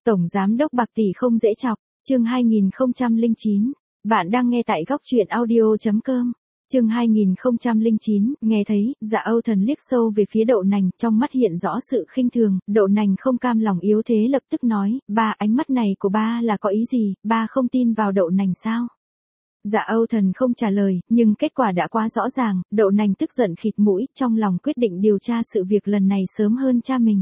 Tổng giám đốc bạc tỷ không dễ chọc, chương 2009. Bạn đang nghe tại góc truyện audio.com. Chương 2009, nghe thấy, Dạ Âu Thần liếc sâu về phía Đậu Nành, trong mắt hiện rõ sự khinh thường. Đậu Nành không cam lòng yếu thế lập tức nói, ba, ánh mắt này của ba là có ý gì, ba không tin vào Đậu Nành sao? Dạ Âu Thần không trả lời, nhưng kết quả đã quá rõ ràng. Đậu Nành tức giận khịt mũi, trong lòng quyết định điều tra sự việc lần này sớm hơn cha mình.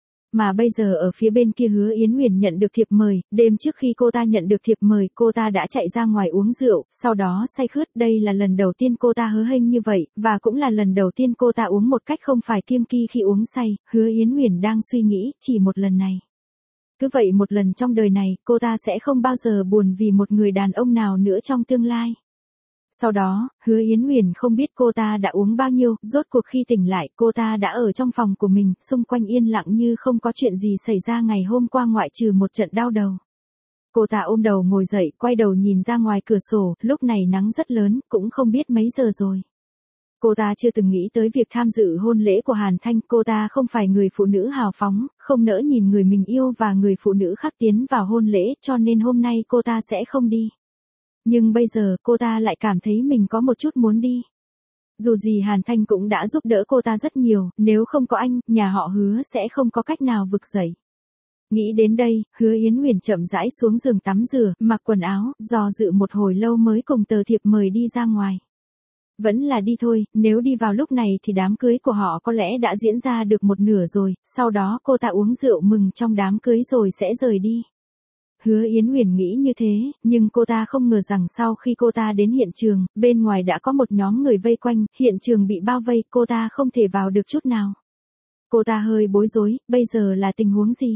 Mà bây giờ ở phía bên kia Hứa Yến Huyền nhận được thiệp mời, đêm trước khi cô ta nhận được thiệp mời, cô ta đã chạy ra ngoài uống rượu, sau đó say khướt. Đây là lần đầu tiên cô ta hớ hênh như vậy, và cũng là lần đầu tiên cô ta uống một cách không phải kiêng kỵ khi uống say. Hứa Yến Huyền đang suy nghĩ, chỉ một lần này. Cứ vậy một lần trong đời này, cô ta sẽ không bao giờ buồn vì một người đàn ông nào nữa trong tương lai. Sau đó, Hứa Yến Huyền không biết cô ta đã uống bao nhiêu, rốt cuộc khi tỉnh lại, cô ta đã ở trong phòng của mình, xung quanh yên lặng như không có chuyện gì xảy ra ngày hôm qua ngoại trừ một trận đau đầu. Cô ta ôm đầu ngồi dậy, quay đầu nhìn ra ngoài cửa sổ, lúc này nắng rất lớn, cũng không biết mấy giờ rồi. Cô ta chưa từng nghĩ tới việc tham dự hôn lễ của Hàn Thanh, cô ta không phải người phụ nữ hào phóng, không nỡ nhìn người mình yêu và người phụ nữ khác tiến vào hôn lễ, cho nên hôm nay cô ta sẽ không đi. Nhưng bây giờ cô ta lại cảm thấy mình có một chút muốn đi. Dù gì Hàn Thanh cũng đã giúp đỡ cô ta rất nhiều, nếu không có anh, nhà họ Hứa sẽ không có cách nào vực dậy. Nghĩ đến đây, Hứa Yến Huyền chậm rãi xuống giường tắm rửa, mặc quần áo, dò dự một hồi lâu mới cùng tờ thiệp mời đi ra ngoài. Vẫn là đi thôi, nếu đi vào lúc này thì đám cưới của họ có lẽ đã diễn ra được một nửa rồi, sau đó cô ta uống rượu mừng trong đám cưới rồi sẽ rời đi. Hứa Yến Huyền nghĩ như thế, nhưng cô ta không ngờ rằng sau khi cô ta đến hiện trường, bên ngoài đã có một nhóm người vây quanh, hiện trường bị bao vây, cô ta không thể vào được chút nào. Cô ta hơi bối rối, bây giờ là tình huống gì?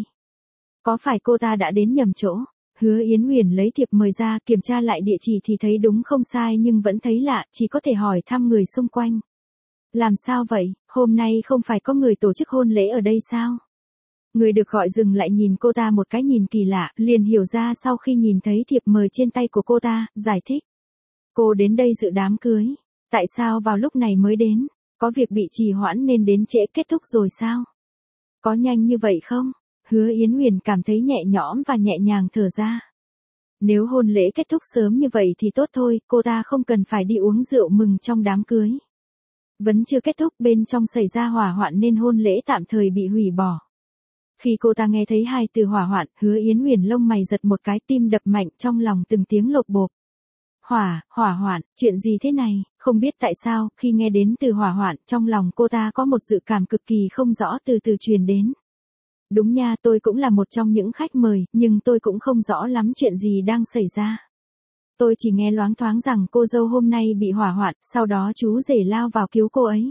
Có phải cô ta đã đến nhầm chỗ? Hứa Yến Huyền lấy thiệp mời ra, kiểm tra lại địa chỉ thì thấy đúng không sai nhưng vẫn thấy lạ, chỉ có thể hỏi thăm người xung quanh. Làm sao vậy, hôm nay không phải có người tổ chức hôn lễ ở đây sao? Người được gọi dừng lại nhìn cô ta một cái nhìn kỳ lạ, liền hiểu ra sau khi nhìn thấy thiệp mời trên tay của cô ta, giải thích. Cô đến đây dự đám cưới. Tại sao vào lúc này mới đến? Có việc bị trì hoãn nên đến trễ, kết thúc rồi sao? Có nhanh như vậy không? Hứa Yến Huyền cảm thấy nhẹ nhõm và nhẹ nhàng thở ra. Nếu hôn lễ kết thúc sớm như vậy thì tốt thôi, cô ta không cần phải đi uống rượu mừng trong đám cưới. Vẫn chưa kết thúc, bên trong xảy ra hỏa hoạn nên hôn lễ tạm thời bị hủy bỏ. Khi cô ta nghe thấy hai từ hỏa hoạn, Hứa Yến Huyền lông mày giật một cái, tim đập mạnh, trong lòng từng tiếng lột bột. Hỏa hoạn, chuyện gì thế này? Không biết tại sao, khi nghe đến từ hỏa hoạn, trong lòng cô ta có một dự cảm cực kỳ không rõ từ từ truyền đến. Đúng nha, tôi cũng là một trong những khách mời, nhưng tôi cũng không rõ lắm chuyện gì đang xảy ra. Tôi chỉ nghe loáng thoáng rằng cô dâu hôm nay bị hỏa hoạn, sau đó chú rể lao vào cứu cô ấy.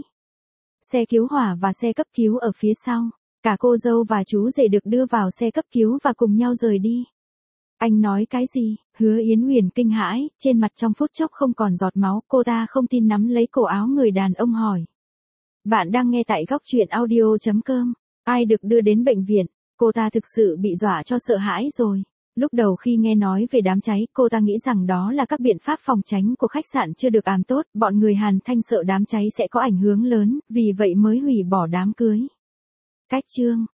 Xe cứu hỏa và xe cấp cứu ở phía sau. Cả cô dâu và chú rể được đưa vào xe cấp cứu và cùng nhau rời đi. Anh nói cái gì? Hứa Yến Huyền kinh hãi, trên mặt trong phút chốc không còn giọt máu, cô ta không tin nắm lấy cổ áo người đàn ông hỏi. Bạn đang nghe tại góc truyện audio.com. Ai được đưa đến bệnh viện? Cô ta thực sự bị dọa cho sợ hãi rồi. Lúc đầu khi nghe nói về đám cháy, cô ta nghĩ rằng đó là các biện pháp phòng tránh của khách sạn chưa được tốt, bọn người Hàn Thanh sợ đám cháy sẽ có ảnh hưởng lớn, vì vậy mới hủy bỏ đám cưới. Cách chương